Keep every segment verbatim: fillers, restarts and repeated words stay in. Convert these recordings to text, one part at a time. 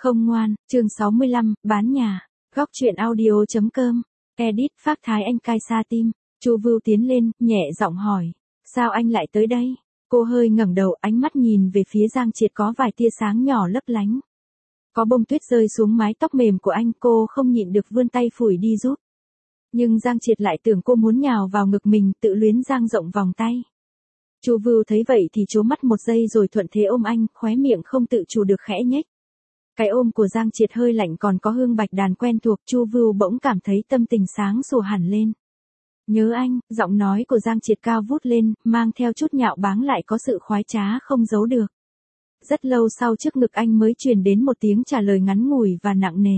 Không ngoan, chương sáu mươi lăm, bán nhà. Góc truyện audio.com. Edit Phác Thái Anh cai xa tim. Chu Vưu tiến lên, nhẹ giọng hỏi. Sao anh lại tới đây? Cô hơi ngẩng đầu, ánh mắt nhìn về phía Giang Triệt có vài tia sáng nhỏ lấp lánh. Có bông tuyết rơi xuống mái tóc mềm của anh, cô không nhịn được vươn tay phủi đi giúp. Nhưng Giang Triệt lại tưởng cô muốn nhào vào ngực mình, tự luyến dang rộng vòng tay. Chu Vưu thấy vậy thì trố mắt một giây rồi thuận thế ôm anh, khóe miệng không tự chủ được khẽ nhếch. Cái ôm của Giang Triệt hơi lạnh còn có hương bạch đàn quen thuộc, Chu Vưu bỗng cảm thấy tâm tình sáng sủa hẳn lên. Nhớ anh, giọng nói của Giang Triệt cao vút lên, mang theo chút nhạo báng lại có sự khoái trá không giấu được. Rất lâu sau trước ngực anh mới truyền đến một tiếng trả lời ngắn ngủi và nặng nề.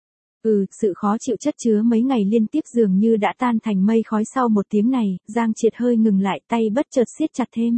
Ừ, sự khó chịu chất chứa mấy ngày liên tiếp dường như đã tan thành mây khói sau một tiếng này, Giang Triệt hơi ngừng lại, tay bất chợt siết chặt thêm.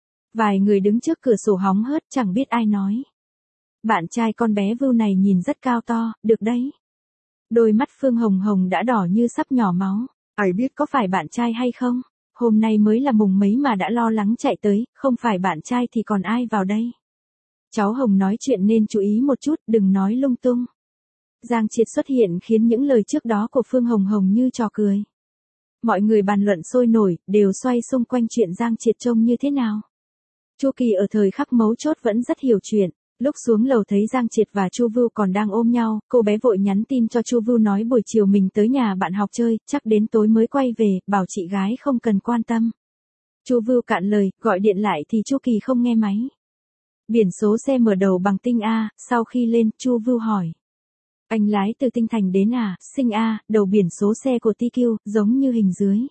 Vài người đứng trước cửa sổ hóng hớt chẳng biết ai nói. Bạn trai con bé Vưu này nhìn rất cao to, được đấy. Đôi mắt Phương Hồng Hồng đã đỏ như sắp nhỏ máu. Ai biết có phải bạn trai hay không? Hôm nay mới là mùng mấy mà đã lo lắng chạy tới, không phải bạn trai thì còn ai vào đây? Cháu Hồng nói chuyện nên chú ý một chút, đừng nói lung tung. Giang Triệt xuất hiện khiến những lời trước đó của Phương Hồng Hồng như trò cười. Mọi người bàn luận sôi nổi, đều xoay xung quanh chuyện Giang Triệt trông như thế nào. Chu Kỳ ở thời khắc mấu chốt vẫn rất hiểu chuyện. Lúc xuống lầu thấy Giang Triệt và Chu Vưu còn đang ôm nhau, cô bé vội nhắn tin cho Chu Vưu nói buổi chiều mình tới nhà bạn học chơi, chắc đến tối mới quay về, bảo chị gái không cần quan tâm. Chu Vưu cạn lời, gọi điện lại thì Chu Kỳ không nghe máy. Biển số xe mở đầu bằng tinh A, sau khi lên, Chu Vưu hỏi. Anh lái từ Tinh Thành đến à, Sinh A, đầu biển số xe của tê quy, giống như hình dưới.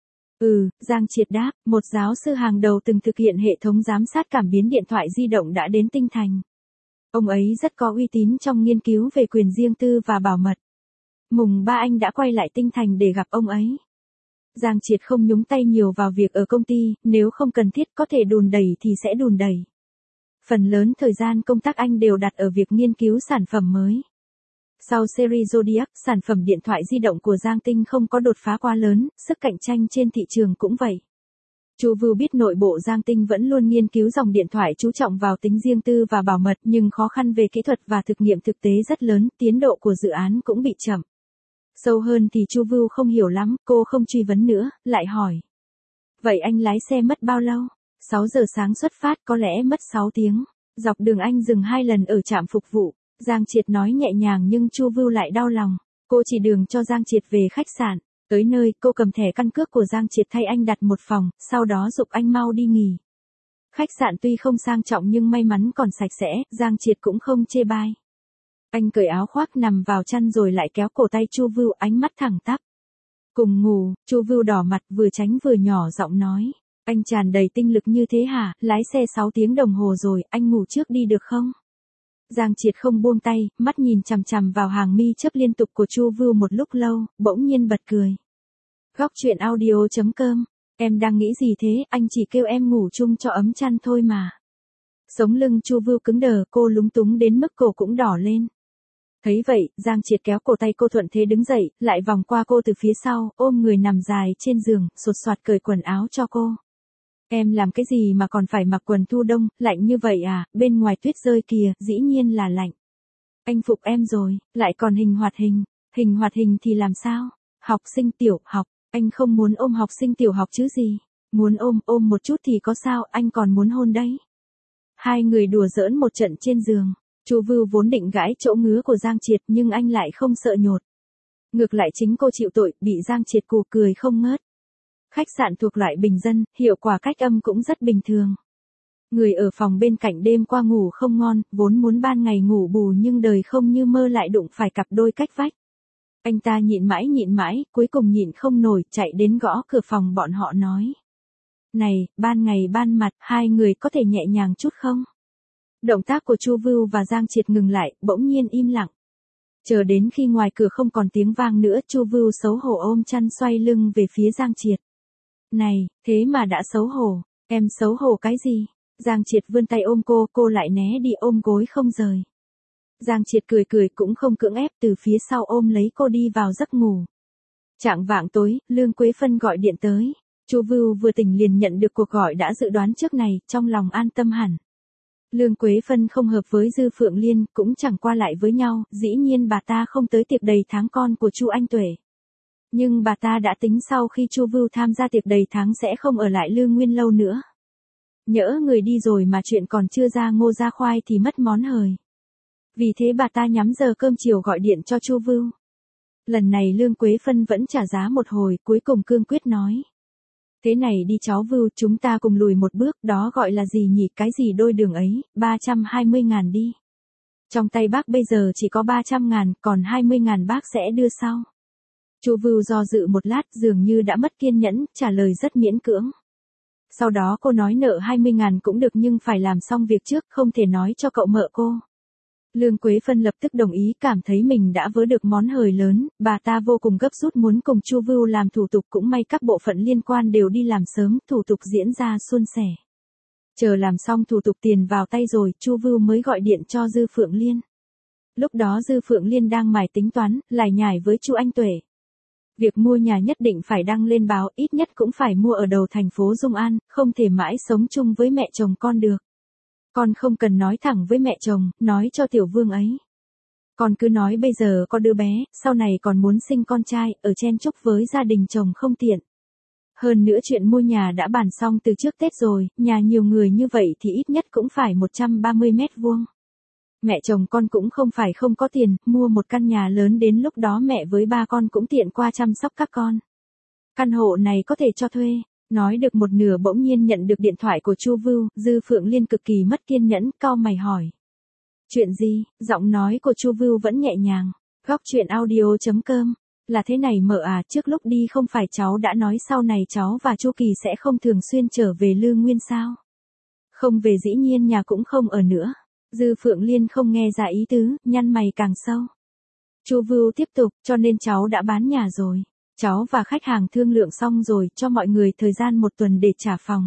Ừ, Giang Triệt đáp, một giáo sư hàng đầu từng thực hiện hệ thống giám sát cảm biến điện thoại di động đã đến Tinh Thành. Ông ấy rất có uy tín trong nghiên cứu về quyền riêng tư và bảo mật. Mùng ba anh đã quay lại Tinh Thành để gặp ông ấy. Giang Triệt không nhúng tay nhiều vào việc ở công ty, nếu không cần thiết có thể đùn đẩy thì sẽ đùn đẩy. Phần lớn thời gian công tác anh đều đặt ở việc nghiên cứu sản phẩm mới. Sau series Zodiac, sản phẩm điện thoại di động của Giang Tinh không có đột phá quá lớn, sức cạnh tranh trên thị trường cũng vậy. Chu Vưu biết nội bộ Giang Tinh vẫn luôn nghiên cứu dòng điện thoại chú trọng vào tính riêng tư và bảo mật, nhưng khó khăn về kỹ thuật và thực nghiệm thực tế rất lớn, tiến độ của dự án cũng bị chậm. Sâu hơn thì Chu Vưu không hiểu lắm, cô không truy vấn nữa, lại hỏi. Vậy anh lái xe mất bao lâu? sáu giờ sáng xuất phát, có lẽ mất sáu tiếng. Dọc đường anh dừng hai lần ở trạm phục vụ. Giang Triệt nói nhẹ nhàng nhưng Chu Vưu lại đau lòng. Cô chỉ đường cho Giang Triệt về khách sạn. Tới nơi, cô cầm thẻ căn cước của Giang Triệt thay anh đặt một phòng, sau đó giục anh mau đi nghỉ. Khách sạn tuy không sang trọng nhưng may mắn còn sạch sẽ, Giang Triệt cũng không chê bai. Anh cởi áo khoác nằm vào chăn rồi lại kéo cổ tay Chu Vưu, ánh mắt thẳng tắp. Cùng ngủ, Chu Vưu đỏ mặt vừa tránh vừa nhỏ giọng nói. Anh tràn đầy tinh lực như thế hả, lái xe sáu tiếng đồng hồ rồi, anh ngủ trước đi được không? Giang Triệt không buông tay, mắt nhìn chằm chằm vào hàng mi chớp liên tục của Chu Vưu một lúc lâu, bỗng nhiên bật cười. Góc truyện audio.com. Em đang nghĩ gì thế, anh chỉ kêu em ngủ chung cho ấm chăn thôi mà. Sống lưng Chu Vưu cứng đờ, cô lúng túng đến mức cổ cũng đỏ lên. Thấy vậy, Giang Triệt kéo cổ tay cô thuận thế đứng dậy, lại vòng qua cô từ phía sau, ôm người nằm dài trên giường, sột soạt cởi quần áo cho cô. Em làm cái gì mà còn phải mặc quần thu đông, lạnh như vậy à, bên ngoài tuyết rơi kìa, dĩ nhiên là lạnh. Anh phục em rồi, lại còn hình hoạt hình, hình hoạt hình thì làm sao? Học sinh tiểu học, anh không muốn ôm học sinh tiểu học chứ gì, muốn ôm, ôm một chút thì có sao, anh còn muốn hôn đấy. Hai người đùa giỡn một trận trên giường, Chu Vưu vốn định gãi chỗ ngứa của Giang Triệt nhưng anh lại không sợ nhột. Ngược lại chính cô chịu tội, bị Giang Triệt cù cười không ngớt. Khách sạn thuộc loại bình dân, hiệu quả cách âm cũng rất bình thường. Người ở phòng bên cạnh đêm qua ngủ không ngon, vốn muốn ban ngày ngủ bù nhưng đời không như mơ lại đụng phải cặp đôi cách vách. Anh ta nhịn mãi nhịn mãi, cuối cùng nhịn không nổi, chạy đến gõ cửa phòng bọn họ nói. Này, ban ngày ban mặt, hai người có thể nhẹ nhàng chút không? Động tác của Chu Vưu và Giang Triệt ngừng lại, bỗng nhiên im lặng. Chờ đến khi ngoài cửa không còn tiếng vang nữa, Chu Vưu xấu hổ ôm chăn xoay lưng về phía Giang Triệt. Này, thế mà đã xấu hổ, em xấu hổ cái gì? Giang Triệt vươn tay ôm cô, cô lại né đi ôm gối không rời. Giang Triệt cười cười cũng không cưỡng ép, từ phía sau ôm lấy cô đi vào giấc ngủ. Chạng vạng tối, Lương Quế Phân gọi điện tới. Chu Vưu vừa tỉnh liền nhận được cuộc gọi đã dự đoán trước này, trong lòng an tâm hẳn. Lương Quế Phân không hợp với Dư Phượng Liên, cũng chẳng qua lại với nhau, dĩ nhiên bà ta không tới tiệc đầy tháng con của Chu Anh Tuệ. Nhưng bà ta đã tính sau khi Chu Vưu tham gia tiệc đầy tháng sẽ không ở lại Lương Nguyên lâu nữa. Nhỡ người đi rồi mà chuyện còn chưa ra ngô ra khoai thì mất món hời. Vì thế bà ta nhắm giờ cơm chiều gọi điện cho Chu Vưu. Lần này Lương Quế Phân vẫn trả giá một hồi, cuối cùng cương quyết nói. Thế này đi cháu Vưu, chúng ta cùng lùi một bước, đó gọi là gì nhỉ, cái gì đôi đường ấy, ba trăm hai mươi ngàn đi. Trong tay bác bây giờ chỉ có ba trăm ngàn, còn hai mươi ngàn bác sẽ đưa sau. Chu Vưu do dự một lát, dường như đã mất kiên nhẫn, trả lời rất miễn cưỡng. Sau đó cô nói nợ hai mươi ngàn cũng được nhưng phải làm xong việc trước, không thể nói cho cậu mợ cô. Lương Quế Phân lập tức đồng ý, cảm thấy mình đã vớ được món hời lớn, bà ta vô cùng gấp rút muốn cùng Chu Vưu làm thủ tục, cũng may các bộ phận liên quan đều đi làm sớm, thủ tục diễn ra suôn sẻ. Chờ làm xong thủ tục tiền vào tay rồi, Chu Vưu mới gọi điện cho Dư Phượng Liên. Lúc đó Dư Phượng Liên đang mải tính toán, lải nhải với Chu Anh Tuệ. Việc mua nhà nhất định phải đăng lên báo, ít nhất cũng phải mua ở đầu thành phố Dung An, không thể mãi sống chung với mẹ chồng con được. Con không cần nói thẳng với mẹ chồng, nói cho Tiểu Vương ấy. Con cứ nói bây giờ có đứa bé, sau này còn muốn sinh con trai, ở chen chúc với gia đình chồng không tiện. Hơn nữa chuyện mua nhà đã bàn xong từ trước Tết rồi, nhà nhiều người như vậy thì ít nhất cũng phải một trăm ba mươi mét vuông. Mẹ chồng con cũng không phải không có tiền, mua một căn nhà lớn đến lúc đó mẹ với ba con cũng tiện qua chăm sóc các con. Căn hộ này có thể cho thuê. Nói được một nửa bỗng nhiên nhận được điện thoại của Chu Vưu, Dư Phượng Liên cực kỳ mất kiên nhẫn, cau mày hỏi. Chuyện gì? Giọng nói của Chu Vưu vẫn nhẹ nhàng. Góc truyện audio chấm com. Là thế này mợ à, trước lúc đi không phải cháu đã nói sau này cháu và Chu Kỳ sẽ không thường xuyên trở về Lương Nguyên sao? Không về dĩ nhiên nhà cũng không ở nữa. Dư Phượng Liên không nghe ra ý tứ, nhăn mày càng sâu. Chu Vưu tiếp tục, cho nên cháu đã bán nhà rồi. Cháu và khách hàng thương lượng xong rồi, cho mọi người thời gian một tuần để trả phòng.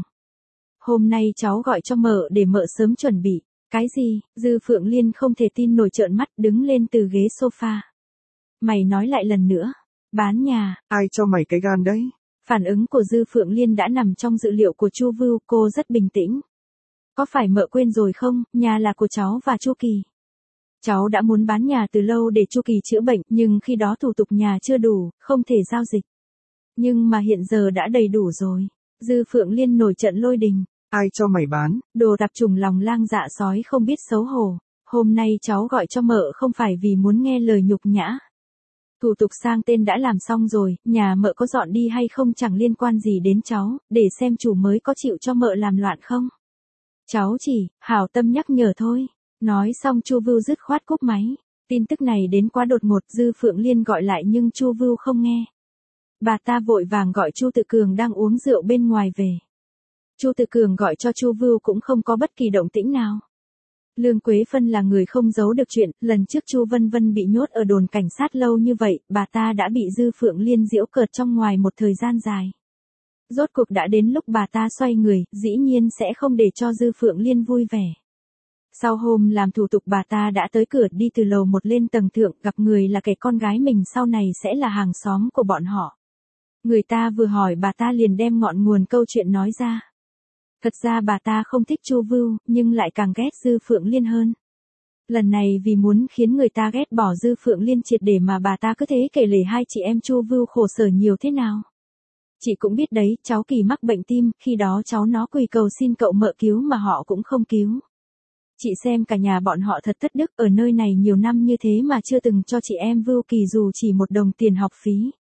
Hôm nay cháu gọi cho mợ để mợ sớm chuẩn bị. Cái gì? Dư Phượng Liên không thể tin nổi, trợn mắt đứng lên từ ghế sofa. Mày nói lại lần nữa. Bán nhà. Ai cho mày cái gan đấy? Phản ứng của Dư Phượng Liên đã nằm trong dự liệu của Chu Vưu, cô rất bình tĩnh. Có phải mợ quên rồi không, nhà là của cháu và Chu Kỳ. Cháu đã muốn bán nhà từ lâu để Chu Kỳ chữa bệnh, nhưng khi đó thủ tục nhà chưa đủ, không thể giao dịch. Nhưng mà hiện giờ đã đầy đủ rồi. Dư Phượng Liên nổi trận lôi đình. Ai cho mày bán? Đồ tạp chủng lòng lang dạ sói không biết xấu hổ. Hôm nay cháu gọi cho mợ không phải vì muốn nghe lời nhục nhã. Thủ tục sang tên đã làm xong rồi, nhà mợ có dọn đi hay không chẳng liên quan gì đến cháu, để xem chủ mới có chịu cho mợ làm loạn không. Cháu chỉ, hảo tâm nhắc nhở thôi. Nói xong Chu Vưu dứt khoát cúp máy. Tin tức này đến quá đột ngột, Dư Phượng Liên gọi lại nhưng Chu Vưu không nghe. Bà ta vội vàng gọi Chu Tự Cường đang uống rượu bên ngoài về. Chu Tự Cường gọi cho Chu Vưu cũng không có bất kỳ động tĩnh nào. Lương Quế Phân là người không giấu được chuyện, lần trước Chu Vân Vân bị nhốt ở đồn cảnh sát lâu như vậy, bà ta đã bị Dư Phượng Liên giễu cợt trong ngoài một thời gian dài. Rốt cuộc đã đến lúc bà ta xoay người, dĩ nhiên sẽ không để cho Dư Phượng Liên vui vẻ. Sau hôm làm thủ tục bà ta đã tới cửa, đi từ lầu một lên tầng thượng, gặp người là kẻ con gái mình sau này sẽ là hàng xóm của bọn họ. Người ta vừa hỏi bà ta liền đem ngọn nguồn câu chuyện nói ra. Thật ra bà ta không thích Chu Vưu, nhưng lại càng ghét Dư Phượng Liên hơn. Lần này vì muốn khiến người ta ghét bỏ Dư Phượng Liên triệt để mà bà ta cứ thế kể lể hai chị em Chu Vưu khổ sở nhiều thế nào. Chị cũng biết đấy, cháu Kỳ mắc bệnh tim, khi đó cháu nó quỳ cầu xin cậu mợ cứu mà họ cũng không cứu. Chị xem cả nhà bọn họ thật thất đức, ở nơi này nhiều năm như thế mà chưa từng cho chị em Vưu Kỳ dù chỉ một đồng tiền học phí.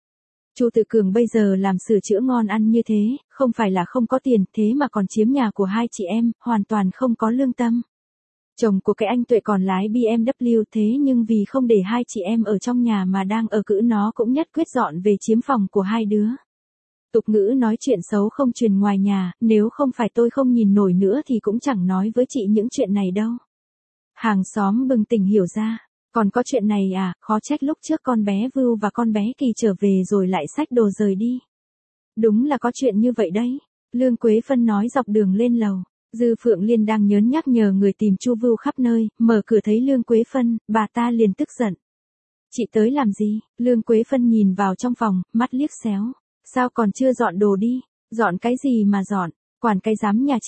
Chu Tự Cường bây giờ làm sửa chữa ngon ăn như thế, không phải là không có tiền, thế mà còn chiếm nhà của hai chị em, hoàn toàn không có lương tâm. Chồng của cái anh Tuệ còn lái bê em vê thế nhưng vì không để hai chị em ở trong nhà mà đang ở cữ nó cũng nhất quyết dọn về chiếm phòng của hai đứa. Tục ngữ nói chuyện xấu không truyền ngoài nhà, nếu không phải tôi không nhìn nổi nữa thì cũng chẳng nói với chị những chuyện này đâu. Hàng xóm bừng tỉnh hiểu ra, còn có chuyện này à, khó trách lúc trước con bé Vưu và con bé Kỳ trở về rồi lại xách đồ rời đi. Đúng là có chuyện như vậy đấy, Lương Quế Phân nói dọc đường lên lầu. Dư Phượng Liên đang nhớn nhác nhờ người tìm Chu Vưu khắp nơi, mở cửa thấy Lương Quế Phân, bà ta liền tức giận. Chị tới làm gì? Lương Quế Phân nhìn vào trong phòng, mắt liếc xéo. Sao còn chưa dọn đồ đi? Dọn cái gì mà dọn? Quản cái giám nhà chị.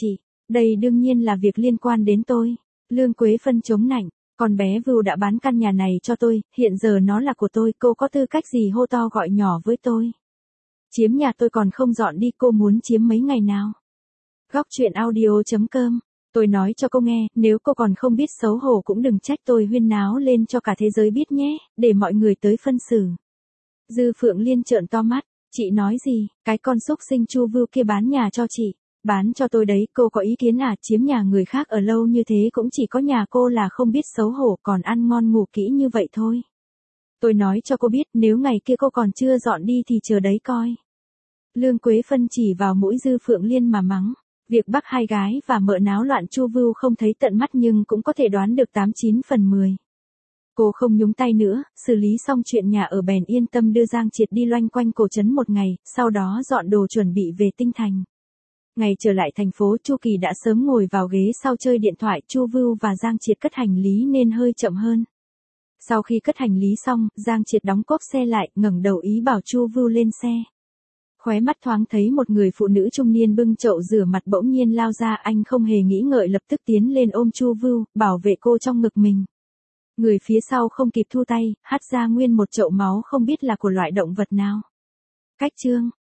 Đây đương nhiên là việc liên quan đến tôi. Lương Quế Phân chống nạnh, con bé Vưu đã bán căn nhà này cho tôi, hiện giờ nó là của tôi, cô có tư cách gì hô to gọi nhỏ với tôi. Chiếm nhà tôi còn không dọn đi, cô muốn chiếm mấy ngày nào? Góc truyện audio chấm com. Tôi nói cho cô nghe, nếu cô còn không biết xấu hổ cũng đừng trách tôi huyên náo lên cho cả thế giới biết nhé, để mọi người tới phân xử. Dư Phượng Liên trợn to mắt, chị nói gì, cái con xúc sinh Chu Vưu kia bán nhà cho chị, bán cho tôi đấy, cô có ý kiến à, chiếm nhà người khác ở lâu như thế cũng chỉ có nhà cô là không biết xấu hổ còn ăn ngon ngủ kỹ như vậy thôi. Tôi nói cho cô biết, nếu ngày kia cô còn chưa dọn đi thì chờ đấy coi. Lương Quế Phân chỉ vào mũi Dư Phượng Liên mà mắng. Việc bác hai gái và mợ náo loạn Chu Vưu không thấy tận mắt nhưng cũng có thể đoán được tám chín phần mười. Cô không nhúng tay nữa, xử lý xong chuyện nhà ở bèn yên tâm đưa Giang Triệt đi loanh quanh cổ trấn một ngày, sau đó dọn đồ chuẩn bị về Tinh Thành. Ngày trở lại thành phố, Chu Kỳ đã sớm ngồi vào ghế sau chơi điện thoại, Chu Vưu và Giang Triệt cất hành lý nên hơi chậm hơn. Sau khi cất hành lý xong, Giang Triệt đóng cốp xe lại, ngẩng đầu ý bảo Chu Vưu lên xe. Khóe mắt thoáng thấy một người phụ nữ trung niên bưng chậu rửa mặt bỗng nhiên lao ra, anh không hề nghĩ ngợi lập tức tiến lên ôm Chu Vưu, bảo vệ cô trong ngực mình. Người phía sau không kịp thu tay, hắt ra nguyên một chậu máu không biết là của loại động vật nào. Cách chương